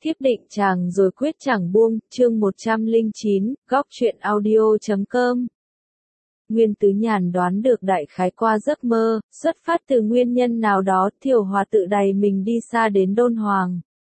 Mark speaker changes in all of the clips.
Speaker 1: Thiếp định chàng rồi quyết chẳng buông, chương 109, góc truyện audio.com. Nguyên Tứ Nhàn đoán được đại khái qua giấc mơ, xuất phát từ nguyên nhân nào đó, Thiều Hòa tự đày mình đi xa đến Đôn Hoàng.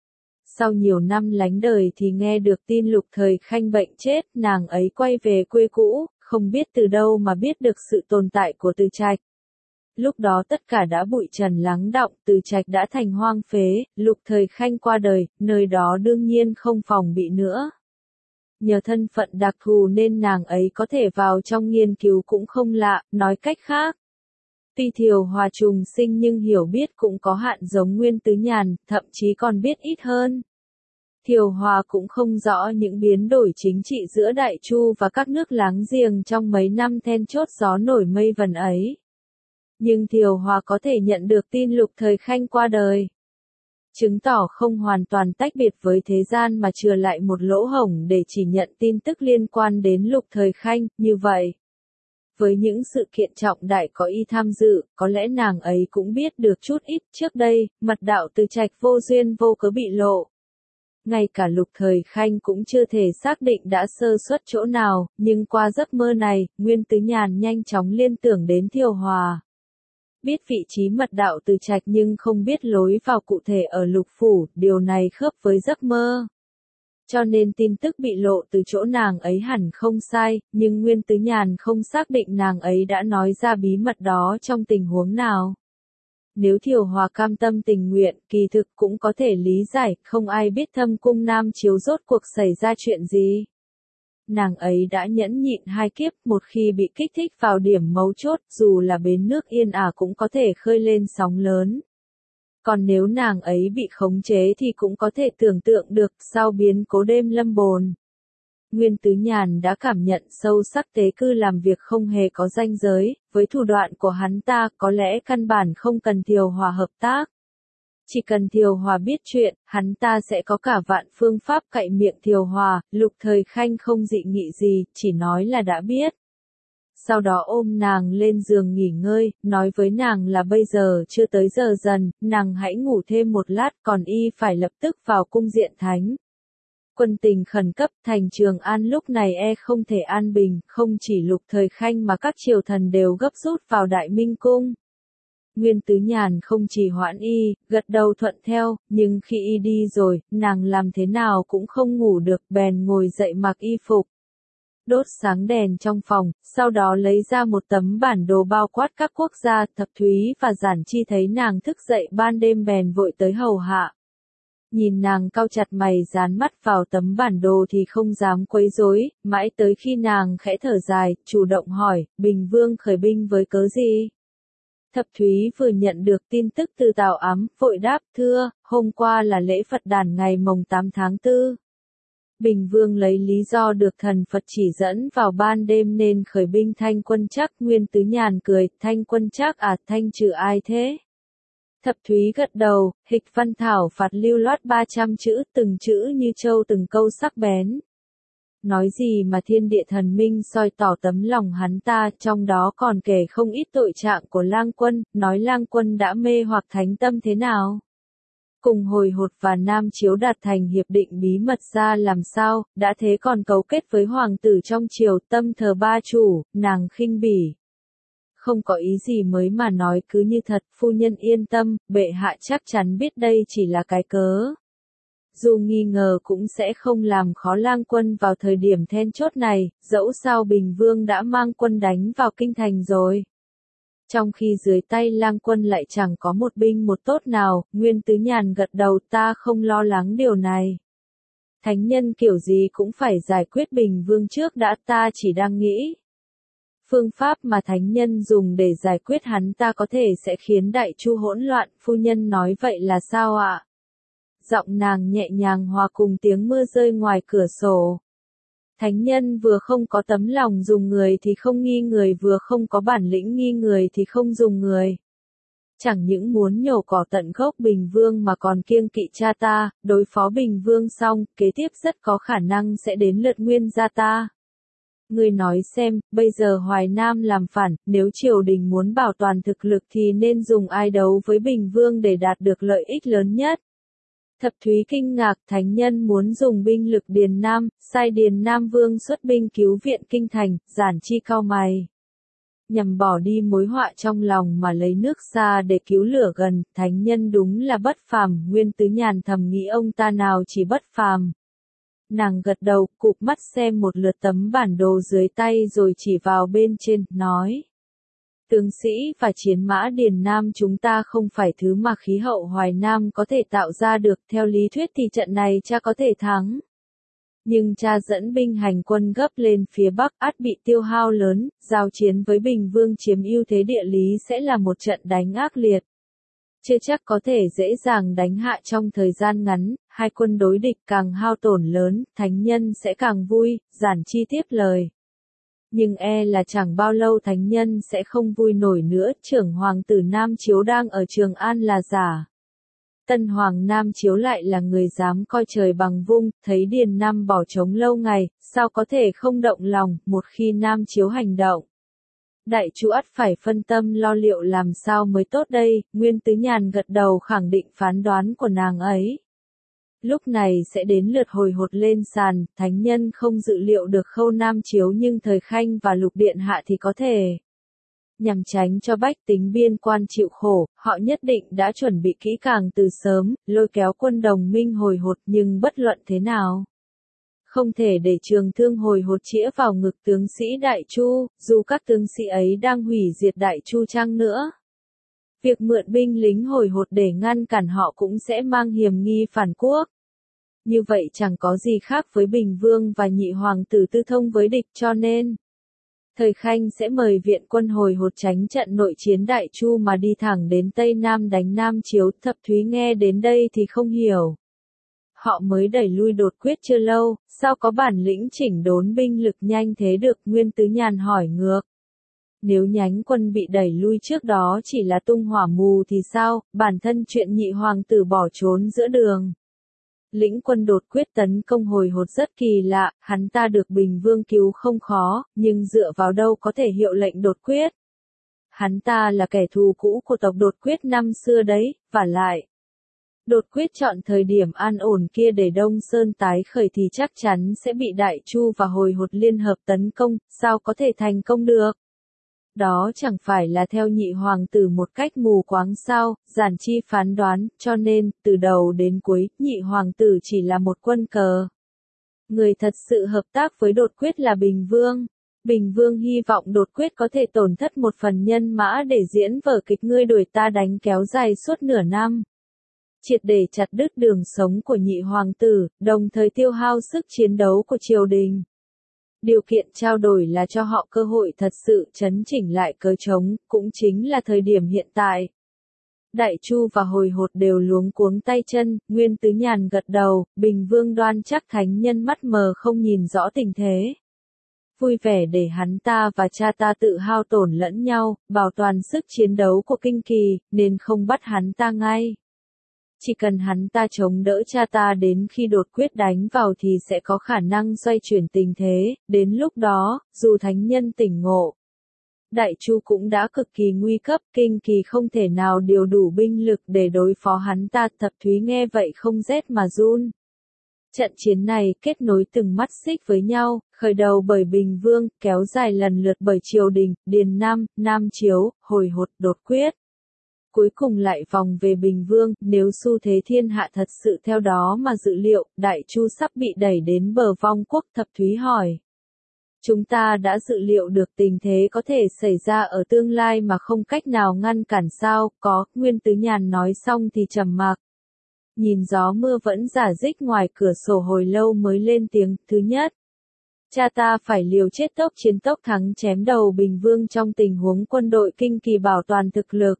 Speaker 1: Sau nhiều năm lánh đời thì nghe được tin Lục Thời Khanh bệnh chết, nàng ấy quay về quê cũ, không biết từ đâu mà biết được sự tồn tại của Từ Trạch. Lúc đó tất cả đã bụi trần lắng đọng, Từ Trạch đã thành hoang phế, Lục Thời Khanh qua đời, nơi đó đương nhiên không phòng bị nữa. Nhờ thân phận đặc thù nên nàng ấy có thể vào trong nghiên cứu cũng không lạ, nói cách khác. Tuy Thiều Hòa trùng sinh nhưng hiểu biết cũng có hạn giống Nguyên Tứ Nhàn, thậm chí còn biết ít hơn. Thiều Hòa cũng không rõ những biến đổi chính trị giữa Đại Chu và các nước láng giềng trong mấy năm then chốt gió nổi mây vần ấy. Nhưng Thiều Hòa có thể nhận được tin Lục Thời Khanh qua đời, chứng tỏ không hoàn toàn tách biệt với thế gian mà chừa lại một lỗ hổng để chỉ nhận tin tức liên quan đến Lục Thời Khanh, như vậy. Với những sự kiện trọng đại có y tham dự, có lẽ nàng ấy cũng biết được chút ít. Trước đây, mật đạo Từ Trạch vô duyên vô cớ bị lộ. Ngay cả Lục Thời Khanh cũng chưa thể xác định đã sơ suất chỗ nào, nhưng qua giấc mơ này, Nguyên Tứ Nhàn nhanh chóng liên tưởng đến Thiều Hòa. Biết vị trí mật đạo Từ Trạch nhưng không biết lối vào cụ thể ở Lục Phủ, điều này khớp với giấc mơ. Cho nên tin tức bị lộ từ chỗ nàng ấy hẳn không sai, nhưng Nguyên Tứ Nhàn không xác định nàng ấy đã nói ra bí mật đó trong tình huống nào. Nếu Thiều Hòa cam tâm tình nguyện, kỳ thực cũng có thể lý giải, không ai biết Thâm Cung Nam Chiếu rốt cuộc xảy ra chuyện gì. Nàng ấy đã nhẫn nhịn 2 kiếp, một khi bị kích thích vào điểm mấu chốt, dù là bến nước yên ả cũng có thể khơi lên sóng lớn. Còn nếu nàng ấy bị khống chế thì cũng có thể tưởng tượng được, sau biến cố đêm lâm bồn. Nguyên Tứ Nhàn đã cảm nhận sâu sắc tế cư làm việc không hề có ranh giới, với thủ đoạn của hắn ta có lẽ căn bản không cần Thiều Hòa hợp tác. Chỉ cần Thiều Hòa biết chuyện, hắn ta sẽ có cả vạn phương pháp cạy miệng Thiều Hòa. Lục Thời Khanh không dị nghị gì, chỉ nói là đã biết. Sau đó ôm nàng lên giường nghỉ ngơi, nói với nàng là bây giờ chưa tới giờ dần, nàng hãy ngủ thêm một lát, còn y phải lập tức vào cung diện thánh. Quân tình khẩn cấp, thành Trường An lúc này không thể an bình, không chỉ Lục Thời Khanh mà các triều thần đều gấp rút vào Đại Minh Cung. Nguyên Tứ Nhàn không chỉ hoãn y, gật đầu thuận theo, nhưng khi y đi rồi, nàng làm thế nào cũng không ngủ được, bèn ngồi dậy mặc y phục. Đốt sáng đèn trong phòng, sau đó lấy ra một tấm bản đồ bao quát các quốc gia. Thập Thúy và Giản Chi thấy nàng thức dậy ban đêm bèn vội tới hầu hạ. Nhìn nàng cau chặt mày dán mắt vào tấm bản đồ thì không dám quấy rối, mãi tới khi nàng khẽ thở dài, chủ động hỏi, Bình Vương khởi binh với cớ gì? Thập Thúy vừa nhận được tin tức từ Tào Ám, vội đáp, thưa, hôm qua là lễ Phật đản ngày mồng 8 tháng 4. Bình Vương lấy lý do được thần Phật chỉ dẫn vào ban đêm nên khởi binh Thanh Quân Trắc. Nguyên Tứ Nhàn cười, Thanh Quân Trắc à, Thanh trừ ai thế? Thập Thúy gật đầu, hịch văn thảo phạt lưu loát 300 chữ, từng chữ như châu từng câu sắc bén. Nói gì mà thiên địa thần minh soi tỏ tấm lòng hắn ta, trong đó còn kể không ít tội trạng của Lang Quân, nói Lang Quân đã mê hoặc thánh tâm thế nào. Cùng hồi hột và Nam Chiếu đạt thành hiệp định bí mật ra làm sao, đã thế còn cấu kết với hoàng tử trong triều, tâm thờ ba chủ, nàng khinh bỉ. Không có ý gì mới mà nói, cứ như thật, phu nhân yên tâm, bệ hạ chắc chắn biết đây chỉ là cái cớ. Dù nghi ngờ cũng sẽ không làm khó Lang Quân vào thời điểm then chốt này, dẫu sao Bình Vương đã mang quân đánh vào kinh thành rồi. Trong khi dưới tay Lang Quân lại chẳng có một binh một tốt nào, Nguyên Tứ Nhàn gật đầu, ta không lo lắng điều này. Thánh nhân kiểu gì cũng phải giải quyết Bình Vương trước đã, ta chỉ đang nghĩ. Phương pháp mà thánh nhân dùng để giải quyết hắn ta có thể sẽ khiến Đại Chu hỗn loạn, phu nhân nói vậy là sao ạ? Giọng nàng nhẹ nhàng hòa cùng tiếng mưa rơi ngoài cửa sổ. Thánh nhân vừa không có tấm lòng dùng người thì không nghi người, vừa không có bản lĩnh nghi người thì không dùng người. Chẳng những muốn nhổ cỏ tận gốc Bình Vương mà còn kiêng kỵ cha ta, đối phó Bình Vương xong, kế tiếp rất có khả năng sẽ đến lượt Nguyên gia ta. Ngươi nói xem, bây giờ Hoài Nam làm phản, nếu triều đình muốn bảo toàn thực lực thì nên dùng ai đấu với Bình Vương để đạt được lợi ích lớn nhất? Thập Thúy kinh ngạc, thánh nhân muốn dùng binh lực Điền Nam, sai Điền Nam Vương xuất binh cứu viện kinh thành, Giản Chi cau mày. Nhằm bỏ đi mối họa trong lòng mà lấy nước xa để cứu lửa gần, thánh nhân đúng là bất phàm, Nguyên Tứ Nhàn thầm nghĩ ông ta nào chỉ bất phàm. Nàng gật đầu, cụp mắt xem một lượt tấm bản đồ dưới tay rồi chỉ vào bên trên, nói. Tướng sĩ và chiến mã Điền Nam chúng ta không phải thứ mà khí hậu Hoài Nam có thể tạo ra được, theo lý thuyết thì trận này cha có thể thắng. Nhưng cha dẫn binh hành quân gấp lên phía Bắc ắt bị tiêu hao lớn, giao chiến với Bình Vương chiếm ưu thế địa lý sẽ là một trận đánh ác liệt. Chưa chắc có thể dễ dàng đánh hạ trong thời gian ngắn, hai quân đối địch càng hao tổn lớn, thánh nhân sẽ càng vui, Giản Chi tiếp lời. Nhưng là chẳng bao lâu thánh nhân sẽ không vui nổi nữa, trưởng hoàng tử Nam Chiếu đang ở Trường An là giả. Tân hoàng Nam Chiếu lại là người dám coi trời bằng vung, thấy Điền Nam bỏ trống lâu ngày, sao có thể không động lòng, một khi Nam Chiếu hành động. Đại chu ắt phải phân tâm lo liệu làm sao mới tốt đây, Nguyên Tứ Nhàn gật đầu khẳng định phán đoán của nàng ấy. Lúc này sẽ đến lượt hồi hột lên sàn, thánh nhân không dự liệu được khâu Nam Chiếu nhưng Thời Khanh và Lục Điện Hạ thì có thể. Nhằm tránh cho bách tính biên quan chịu khổ, họ nhất định đã chuẩn bị kỹ càng từ sớm, lôi kéo quân đồng minh hồi hột nhưng bất luận thế nào. Không thể để Trường Thương hồi hột chĩa vào ngực tướng sĩ Đại Chu, dù các tướng sĩ ấy đang hủy diệt Đại Chu chăng nữa. Việc mượn binh lính hồi hột để ngăn cản họ cũng sẽ mang hiểm nghi phản quốc. Như vậy chẳng có gì khác với Bình Vương và nhị hoàng tử tư thông với địch cho nên. Thời Khanh sẽ mời viện quân hồi hột tránh trận nội chiến Đại Chu mà đi thẳng đến Tây Nam đánh Nam Chiếu. Thập Thúy nghe đến đây thì không hiểu. Họ mới đẩy lui đột quyết chưa lâu, sao có bản lĩnh chỉnh đốn binh lực nhanh thế được? Nguyên Tứ Nhàn hỏi ngược. Nếu nhánh quân bị đẩy lui trước đó chỉ là tung hỏa mù thì sao, bản thân chuyện nhị hoàng tử bỏ trốn giữa đường. Lĩnh quân đột quyết tấn công hồi hột rất kỳ lạ, hắn ta được Bình Vương cứu không khó, nhưng dựa vào đâu có thể hiệu lệnh đột quyết. Hắn ta là kẻ thù cũ của tộc đột quyết năm xưa đấy, và lại. Đột quyết chọn thời điểm an ổn kia để Đông Sơn tái khởi thì chắc chắn sẽ bị Đại Chu và hồi hột liên hợp tấn công, sao có thể thành công được? Đó chẳng phải là theo nhị hoàng tử một cách mù quáng sao, Giản Chi phán đoán, cho nên, từ đầu đến cuối, nhị hoàng tử chỉ là một quân cờ. Người thật sự hợp tác với đột quyết là Bình Vương. Bình Vương hy vọng đột quyết có thể tổn thất một phần nhân mã để diễn vở kịch ngươi đuổi ta đánh kéo dài suốt nửa năm. Triệt để chặt đứt đường sống của nhị hoàng tử, đồng thời tiêu hao sức chiến đấu của triều đình. Điều kiện trao đổi là cho họ cơ hội thật sự chấn chỉnh lại cớ trống, cũng chính là thời điểm hiện tại. Đại Chu và hồi hột đều luống cuống tay chân, Nguyên Tứ Nhàn gật đầu, Bình Vương đoan chắc thánh nhân mắt mờ không nhìn rõ tình thế. Vui vẻ để hắn ta và cha ta tự hao tổn lẫn nhau, bảo toàn sức chiến đấu của kinh kỳ, nên không bắt hắn ta ngay. Chỉ cần hắn ta chống đỡ cha ta đến khi đột quyết đánh vào thì sẽ có khả năng xoay chuyển tình thế, đến lúc đó, dù thánh nhân tỉnh ngộ. Đại Chu cũng đã cực kỳ nguy cấp, kinh kỳ không thể nào điều đủ binh lực để đối phó hắn ta. Thập Thúy nghe vậy không rét mà run. Trận chiến này kết nối từng mắt xích với nhau, khởi đầu bởi Bình Vương, kéo dài lần lượt bởi triều đình, Điền Nam, Nam Chiếu, hồi hột, đột quyết. Cuối cùng lại vòng về Bình Vương, nếu xu thế thiên hạ thật sự theo đó mà dự liệu, Đại Chu sắp bị đẩy đến bờ vong quốc. Thập Thúy hỏi. Chúng ta đã dự liệu được tình thế có thể xảy ra ở tương lai mà không cách nào ngăn cản sao, có, Nguyên Tứ Nhàn nói xong thì trầm mặc. Nhìn gió mưa vẫn rả rích ngoài cửa sổ hồi lâu mới lên tiếng. Thứ nhất, cha ta phải liều chết tốc chiến tốc thắng chém đầu Bình Vương trong tình huống quân đội kinh kỳ bảo toàn thực lực.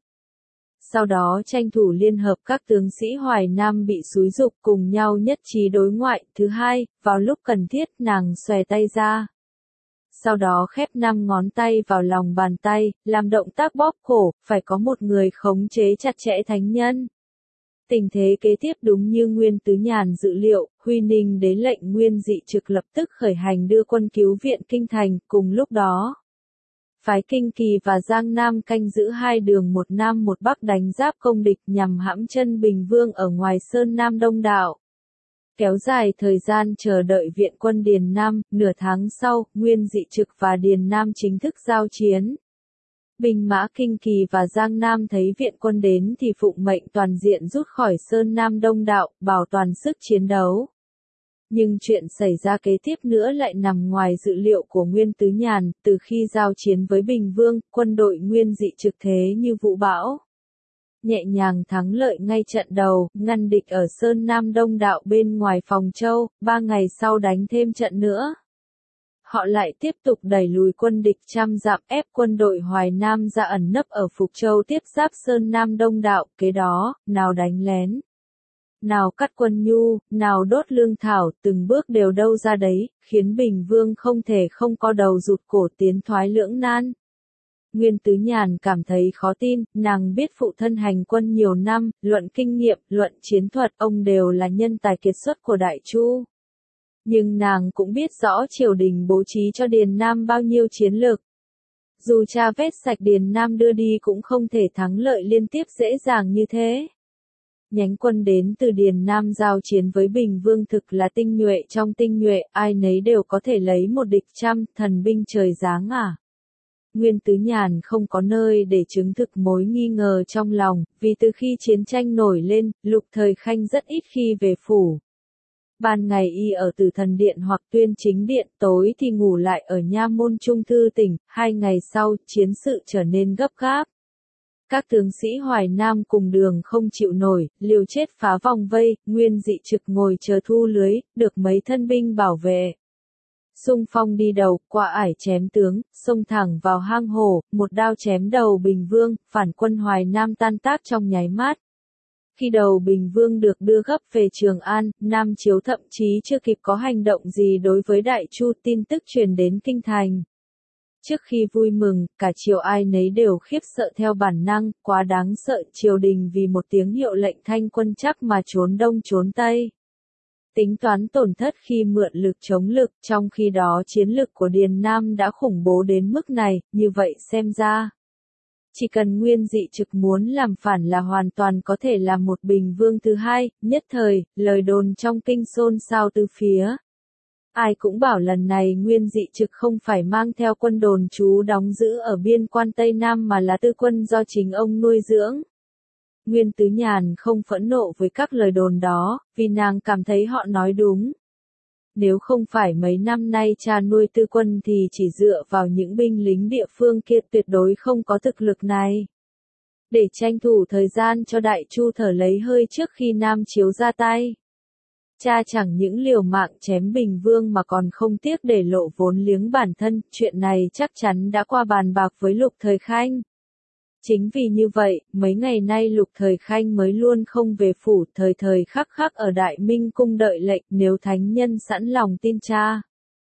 Speaker 1: Sau đó tranh thủ liên hợp các tướng sĩ Hoài Nam bị xúi giục cùng nhau nhất trí đối ngoại. Thứ hai, vào lúc cần thiết nàng xòe tay ra. Sau đó khép 5 ngón tay vào lòng bàn tay, làm động tác bóp cổ, phải có một người khống chế chặt chẽ thánh nhân. Tình thế kế tiếp đúng như Nguyên Tứ Nhàn dự liệu, Huy Ninh đế lệnh Nguyên Dị Trực lập tức khởi hành đưa quân cứu viện kinh thành, cùng lúc đó. phái Kinh Kỳ và Giang Nam canh giữ hai đường một Nam một Bắc đánh giáp công địch nhằm hãm chân Bình Vương ở ngoài Sơn Nam Đông Đạo. Kéo dài thời gian chờ đợi viện quân Điền Nam, nửa tháng sau, Nguyên Dị Trực và Điền Nam chính thức giao chiến. Binh mã Kinh Kỳ và Giang Nam thấy viện quân đến thì phụng mệnh toàn diện rút khỏi Sơn Nam Đông Đạo, bảo toàn sức chiến đấu. Nhưng chuyện xảy ra kế tiếp nữa lại nằm ngoài dự liệu của Nguyên Tứ Nhàn, từ khi giao chiến với Bình Vương, quân đội Nguyên Dị Trực thế như vũ bão. Nhẹ nhàng thắng lợi ngay trận đầu, ngăn địch ở Sơn Nam Đông Đạo bên ngoài Phòng Châu, 3 ngày sau đánh thêm trận nữa. Họ lại tiếp tục đẩy lùi quân địch trăm dặm ép quân đội Hoài Nam ra ẩn nấp ở Phục Châu tiếp giáp Sơn Nam Đông Đạo, kế đó, nào đánh lén, nào cắt quân nhu, nào đốt lương thảo, từng bước đều đâu ra đấy, khiến Bình Vương không thể không co đầu rụt cổ tiến thoái lưỡng nan. Nguyên Tứ Nhàn cảm thấy khó tin, nàng biết phụ thân hành quân nhiều năm, luận kinh nghiệm, luận chiến thuật, ông đều là nhân tài kiệt xuất của Đại Chu. Nhưng nàng cũng biết rõ triều đình bố trí cho Điền Nam bao nhiêu chiến lược. Dù tra vết sạch Điền Nam đưa đi cũng không thể thắng lợi liên tiếp dễ dàng như thế. Nhánh quân đến từ Điền Nam giao chiến với Bình Vương thực là tinh nhuệ trong tinh nhuệ, ai nấy đều có thể lấy một địch trăm, thần binh trời giáng à. Nguyên Tứ Nhàn không có nơi để chứng thực mối nghi ngờ trong lòng, vì từ khi chiến tranh nổi lên, Lục Thời Khanh rất ít khi về phủ. Ban ngày y ở Tử Thần Điện hoặc Tuyên Chính Điện, tối thì ngủ lại ở nha môn Trung Thư Tỉnh, 2 ngày sau, chiến sự trở nên gấp gáp. Các tướng sĩ Hoài Nam cùng đường không chịu nổi, liều chết phá vòng vây, Nguyên Dị Trực ngồi chờ thu lưới, được mấy thân binh bảo vệ. Xung phong đi đầu, qua ải chém tướng, xông thẳng vào hang hổ, một đao chém đầu Bình Vương, phản quân Hoài Nam tan tác trong nháy mắt. Khi đầu Bình Vương được đưa gấp về Trường An, Nam Chiếu thậm chí chưa kịp có hành động gì đối với Đại Chu, tin tức truyền đến kinh thành. Trước khi vui mừng, cả triều ai nấy đều khiếp sợ theo bản năng, quá đáng sợ, triều đình vì một tiếng hiệu lệnh thanh quân chắc mà trốn đông trốn tây. Tính toán tổn thất khi mượn lực chống lực, trong khi đó chiến lực của Điền Nam đã khủng bố đến mức này, như vậy xem ra. Chỉ cần Nguyên Dị Trực muốn làm phản là hoàn toàn có thể làm một Bình Vương thứ hai, nhất thời, lời đồn trong kinh xôn xao từ phía. Ai cũng bảo lần này Nguyên Dị Trực không phải mang theo quân đồn trú đóng giữ ở biên quan Tây Nam mà là tư quân do chính ông nuôi dưỡng. Nguyên Tứ Nhàn không phẫn nộ với các lời đồn đó, vì nàng cảm thấy họ nói đúng. Nếu không phải mấy năm nay cha nuôi tư quân thì chỉ dựa vào những binh lính địa phương kia tuyệt đối không có thực lực này. Để tranh thủ thời gian cho Đại Chu thở lấy hơi trước khi Nam Chiếu ra tay. Cha chẳng những liều mạng chém Bình Vương mà còn không tiếc để lộ vốn liếng bản thân, chuyện này chắc chắn đã qua bàn bạc với Lục Thời Khanh. Chính vì như vậy, mấy ngày nay Lục Thời Khanh mới luôn không về phủ, thời thời khắc khắc ở Đại Minh cung đợi lệnh, nếu thánh nhân sẵn lòng tin cha.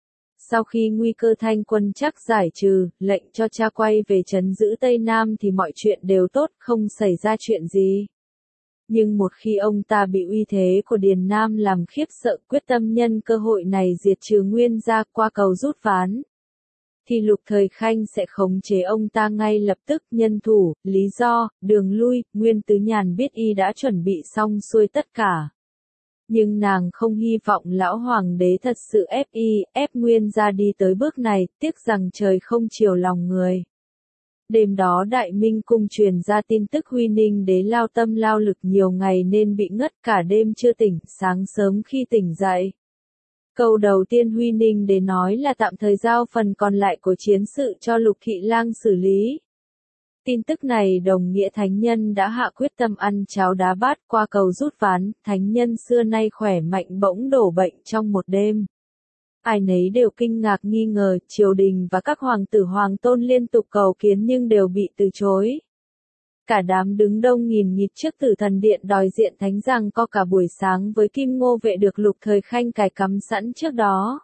Speaker 1: Sau khi nguy cơ thanh quân chắc giải trừ, lệnh cho cha quay về trấn giữ Tây Nam thì mọi chuyện đều tốt, không xảy ra chuyện gì. Nhưng một khi ông ta bị uy thế của Điền Nam làm khiếp sợ, quyết tâm nhân cơ hội này diệt trừ Nguyên gia qua cầu rút ván, thì Lục Thời Khanh sẽ khống chế ông ta ngay lập tức. Nhân thủ, lý do, đường lui, Nguyên Tứ Nhàn biết y đã chuẩn bị xong xuôi tất cả. Nhưng nàng không hy vọng lão hoàng đế thật sự ép Nguyên gia đi tới bước này, tiếc rằng trời không chiều lòng người. Đêm đó Đại Minh cung truyền ra tin tức Huy Ninh đế lao tâm lao lực nhiều ngày nên bị ngất cả đêm chưa tỉnh, sáng sớm khi tỉnh dậy. Câu đầu tiên Huy Ninh đế nói là tạm thời giao phần còn lại của chiến sự cho Lục Thị Lang xử lý. Tin tức này đồng nghĩa thánh nhân đã hạ quyết tâm ăn cháo đá bát qua cầu rút ván, thánh nhân xưa nay khỏe mạnh bỗng đổ bệnh trong một đêm. Ai nấy đều kinh ngạc nghi ngờ, triều đình và các hoàng tử hoàng tôn liên tục cầu kiến nhưng đều bị từ chối. Cả đám đứng đông nghìn nghịt trước Tử Thần Điện đòi diện thánh rằng có cả buổi sáng với Kim Ngô vệ được Lục Thời Khanh cài cắm sẵn trước đó.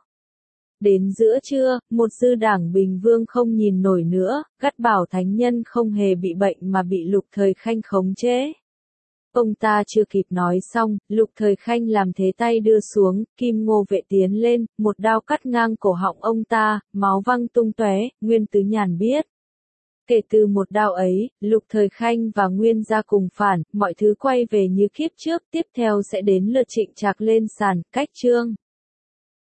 Speaker 1: Đến giữa trưa, một dư đảng Bình Vương không nhìn nổi nữa, gắt bảo thánh nhân không hề bị bệnh mà bị Lục Thời Khanh khống chế. Ông ta chưa kịp nói xong, Lục Thời Khanh làm thế tay đưa xuống, Kim Ngô vệ tiến lên, một đao cắt ngang cổ họng ông ta, máu văng tung tóe. Nguyên Tứ Nhàn biết. Kể từ một đao ấy, Lục Thời Khanh và Nguyên gia cùng phản, mọi thứ quay về như kiếp trước, tiếp theo sẽ đến lượt Trịnh Trạc lên sàn, cách chương.